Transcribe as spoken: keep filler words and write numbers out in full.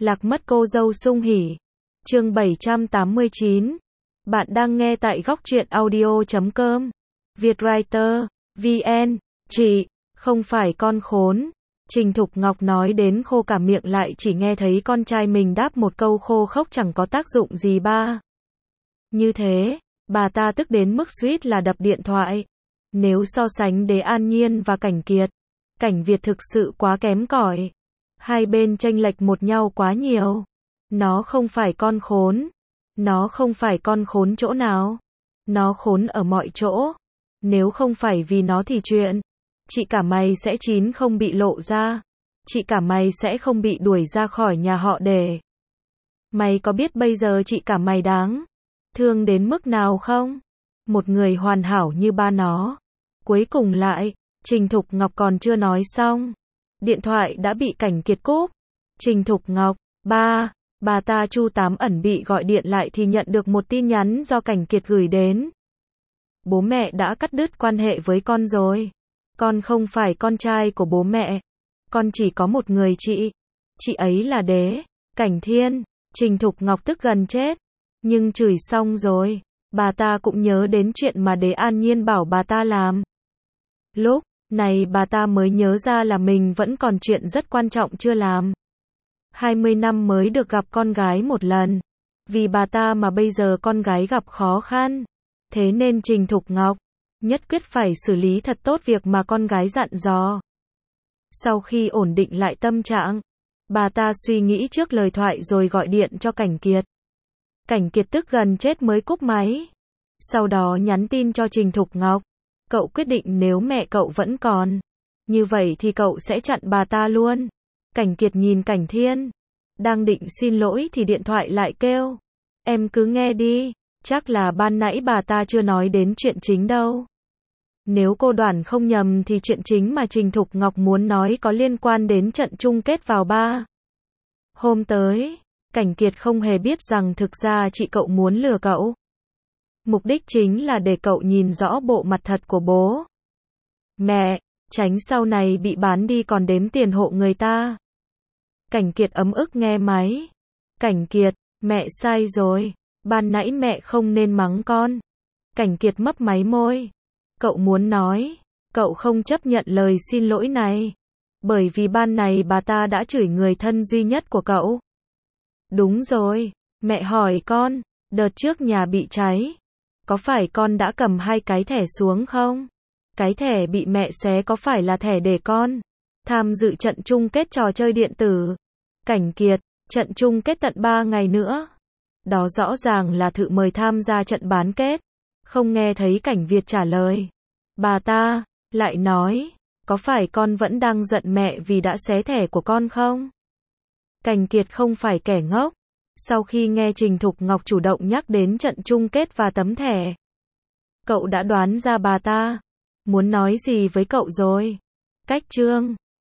Lạc mất cô dâu sung hỉ. Chương bảy trăm tám mươi chín. Bạn đang nghe tại góc truyện audio chấm com. Vietwriter, vê en. Chị, không phải con khốn. Trình Thục Ngọc nói đến khô cả miệng lại chỉ nghe thấy con trai mình đáp một câu khô khốc chẳng có tác dụng gì ba. Như thế, bà ta tức đến mức suýt là đập điện thoại. Nếu so sánh Đế An Nhiên và Cảnh Kiệt, Cảnh Việt thực sự quá kém cỏi. Hai bên chênh lệch một nhau quá nhiều. Nó không phải con khốn. Nó không phải con khốn chỗ nào. Nó khốn ở mọi chỗ. Nếu không phải vì nó thì chuyện chị cả mày sẽ chín không bị lộ ra. Chị cả mày sẽ không bị đuổi ra khỏi nhà họ Để. Mày có biết bây giờ chị cả mày đáng thương đến mức nào không? Một người hoàn hảo như ba nó. Cuối cùng lại, Trình Thục Ngọc còn chưa nói xong. Điện thoại đã bị Cảnh Kiệt cúp. Trình Thục Ngọc, ba, bà ta Chu Tám ẩn bị gọi điện lại thì nhận được một tin nhắn do Cảnh Kiệt gửi đến. Bố mẹ đã cắt đứt quan hệ với con rồi. Con không phải con trai của bố mẹ. Con chỉ có một người chị. Chị ấy là Đế Cảnh Thiên. Trình Thục Ngọc tức gần chết. Nhưng chửi xong rồi, bà ta cũng nhớ đến chuyện mà Đế An Nhiên bảo bà ta làm. Lúc này bà ta mới nhớ ra là mình vẫn còn chuyện rất quan trọng chưa làm. hai mươi năm mới được gặp con gái một lần. Vì bà ta mà bây giờ con gái gặp khó khăn. Thế nên Trình Thục Ngọc nhất quyết phải xử lý thật tốt việc mà con gái dặn dò. Sau khi ổn định lại tâm trạng, bà ta suy nghĩ trước lời thoại rồi gọi điện cho Cảnh Kiệt. Cảnh Kiệt tức gần chết mới cúp máy. Sau đó nhắn tin cho Trình Thục Ngọc. Cậu quyết định nếu mẹ cậu vẫn còn như vậy thì cậu sẽ chặn bà ta luôn. Cảnh Kiệt nhìn Cảnh Thiên. Đang định xin lỗi thì điện thoại lại kêu. Em cứ nghe đi. Chắc là ban nãy bà ta chưa nói đến chuyện chính đâu. Nếu cô đoán không nhầm thì chuyện chính mà Trình Thục Ngọc muốn nói có liên quan đến trận chung kết vào ba hôm tới. Cảnh Kiệt không hề biết rằng thực ra chị cậu muốn lừa cậu. Mục đích chính là để cậu nhìn rõ bộ mặt thật của bố mẹ, tránh sau này bị bán đi còn đếm tiền hộ người ta. Cảnh Kiệt ấm ức nghe máy. Cảnh Kiệt, mẹ sai rồi. Ban nãy mẹ không nên mắng con. Cảnh Kiệt mấp máy môi. Cậu muốn nói, cậu không chấp nhận lời xin lỗi này. Bởi vì ban này bà ta đã chửi người thân duy nhất của cậu. Đúng rồi, mẹ hỏi con, đợt trước nhà bị cháy. Có phải con đã cầm hai cái thẻ xuống không? Cái thẻ bị mẹ xé có phải là thẻ để con tham dự trận chung kết trò chơi điện tử? Cảnh Kiệt, trận chung kết tận ba ngày nữa. Đó rõ ràng là thử mời tham gia trận bán kết. Không nghe thấy Cảnh Việt trả lời. Bà ta lại nói, có phải con vẫn đang giận mẹ vì đã xé thẻ của con không? Cảnh Kiệt không phải kẻ ngốc. Sau khi nghe Trình Thục Ngọc chủ động nhắc đến trận chung kết và tấm thẻ, cậu đã đoán ra bà ta muốn nói gì với cậu rồi. Cách chương